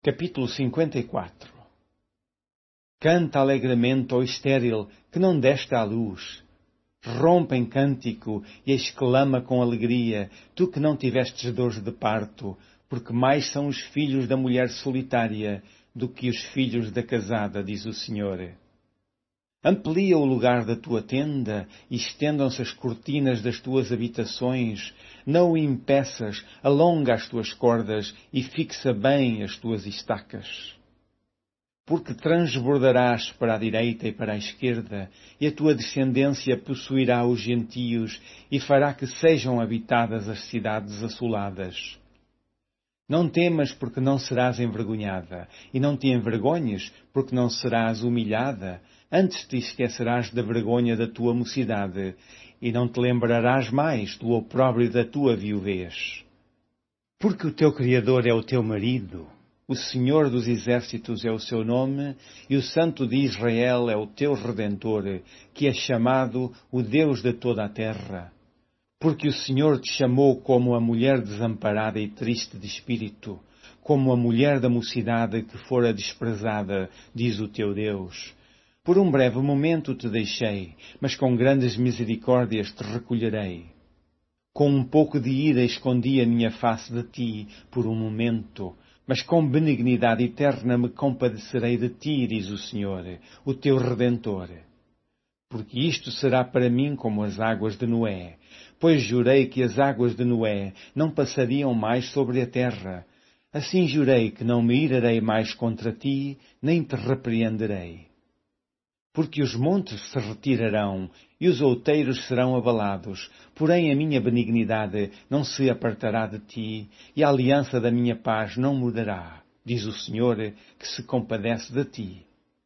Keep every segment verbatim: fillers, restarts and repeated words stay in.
Capítulo cinquenta e quatro. Canta alegremente, ó estéril, que não deste à luz. Rompe em cântico e exclama com alegria, tu que não tivestes dores de parto, porque mais são os filhos da mulher solitária do que os filhos da casada, diz o Senhor. Amplia o lugar da tua tenda e estendam-se as cortinas das tuas habitações. Não o impeças, alonga as tuas cordas e fixa bem as tuas estacas. Porque transbordarás para a direita e para a esquerda, e a tua descendência possuirá os gentios e fará que sejam habitadas as cidades assoladas. Não temas, porque não serás envergonhada, e não te envergonhes, porque não serás humilhada. Antes te esquecerás da vergonha da tua mocidade, e não te lembrarás mais do opróbrio da tua viuvez. Porque o teu Criador é o teu marido, o Senhor dos Exércitos é o seu nome, e o Santo de Israel é o teu Redentor, que é chamado o Deus de toda a terra. Porque o Senhor te chamou como a mulher desamparada e triste de espírito, como a mulher da mocidade que fora desprezada, diz o teu Deus. Por um breve momento te deixei, mas com grandes misericórdias te recolherei. Com um pouco de ira escondi a minha face de ti por um momento, mas com benignidade eterna me compadecerei de ti, diz o Senhor, o teu Redentor. Porque isto será para mim como as águas de Noé, pois jurei que as águas de Noé não passariam mais sobre a terra. Assim jurei que não me irarei mais contra ti, nem te repreenderei. Porque os montes se retirarão e os outeiros serão abalados, porém a minha benignidade não se apartará de ti, e a aliança da minha paz não mudará, diz o Senhor, que se compadece de ti.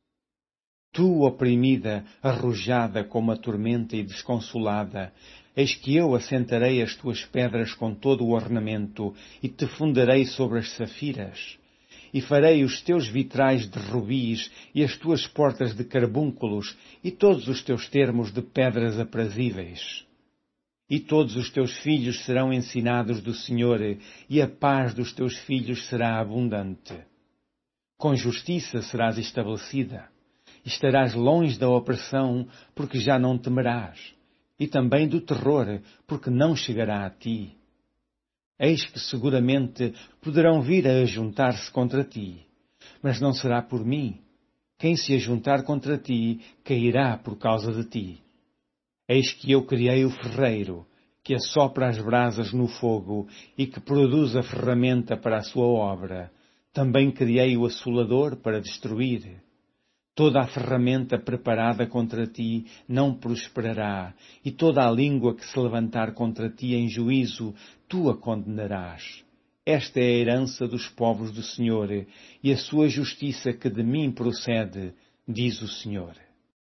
Tu, oprimida, arrojada como a tormenta e desconsolada, eis que eu assentarei as tuas pedras com todo o ornamento e te fundarei sobre as safiras. E farei os teus vitrais de rubis e as tuas portas de carbúnculos e todos os teus termos de pedras aprazíveis. E todos os teus filhos serão ensinados do Senhor, e a paz dos teus filhos será abundante. Com justiça serás estabelecida. Estarás longe da opressão, porque já não temerás, e também do terror, porque não chegará a ti. Eis que seguramente poderão vir a ajuntar-se contra ti, mas não será por mim. Quem se ajuntar contra ti, cairá por causa de ti. Eis que eu criei o ferreiro, que assopra as brasas no fogo e que produz a ferramenta para a sua obra. Também criei o assolador para destruir. Toda a ferramenta preparada contra ti não prosperará, e toda a língua que se levantar contra ti em juízo, tu a condenarás. Esta é a herança dos povos do Senhor, e a sua justiça que de mim procede, diz o Senhor.